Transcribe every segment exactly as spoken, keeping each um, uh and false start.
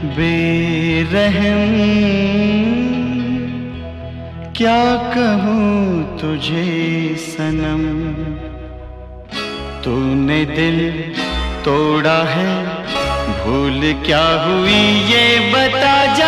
बेरहम क्या कहूँ तुझे सनम, तूने दिल तोड़ा है, भूल क्या हुई ये बता जा।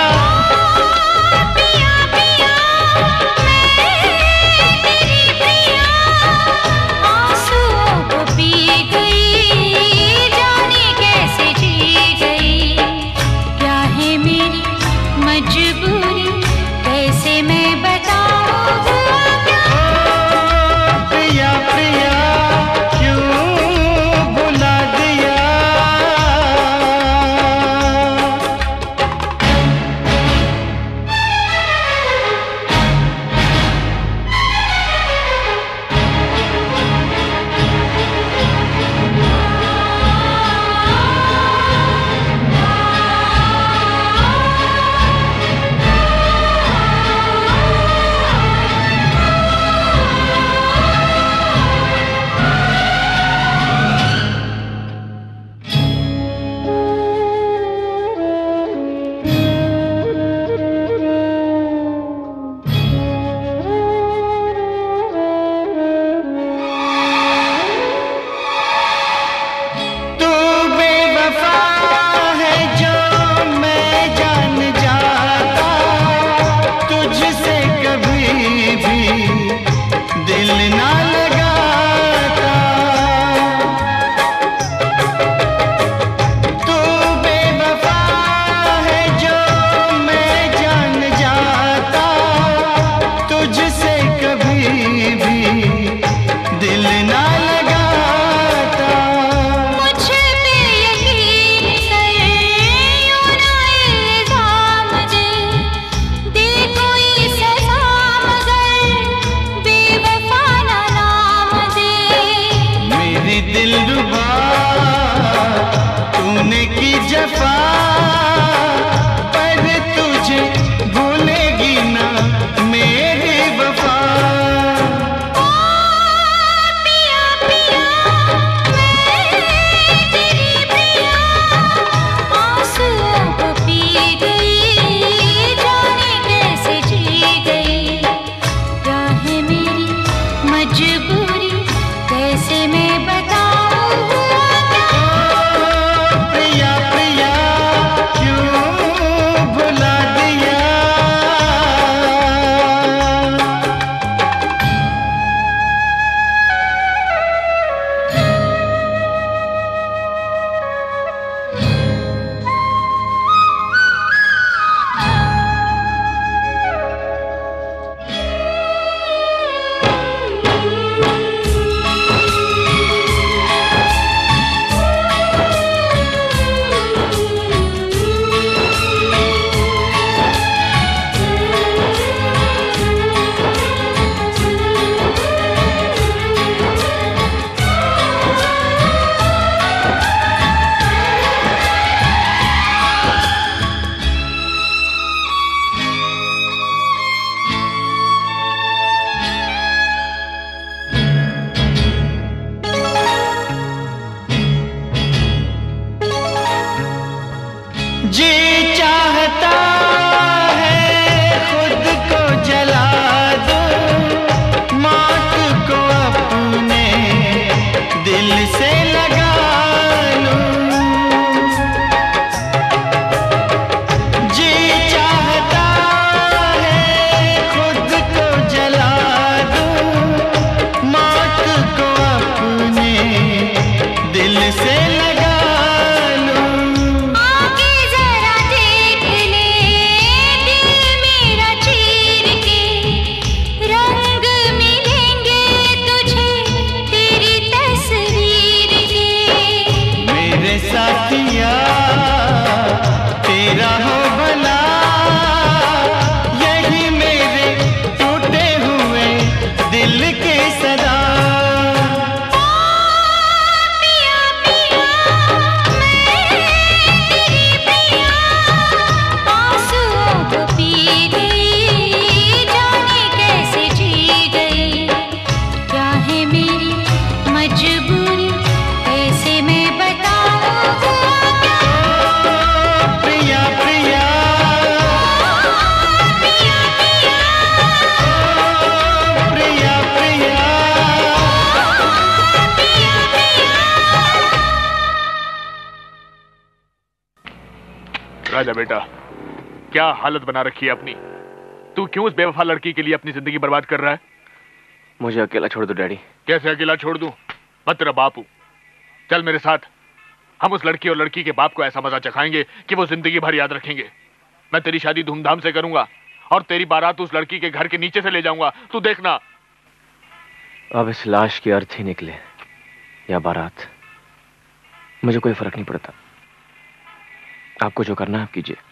जा बेटा, क्या हालत बना रखी है अपनी। तू क्यों उस बेवफा लड़की के लिए अपनी जिंदगी बर्बाद कर रहा है? मुझे अकेला छोड़ दो डैडी। कैसे अकेला छोड़ दूं? मैं तेरा बाप हूं। चल मेरे साथ, हम उस लड़की और लड़की के बाप को ऐसा मजा चखाएंगे कि वो जिंदगी भर याद रखेंगे। मैं तेरी शादी धूमधाम से करूंगा और तेरी बारात उस लड़की के घर के नीचे से ले जाऊंगा, तू देखना। अब इस लाश की अर्थी निकले या बारात, मुझे कोई फर्क नहीं पड़ता। आपको जो करना है आप कीजिए।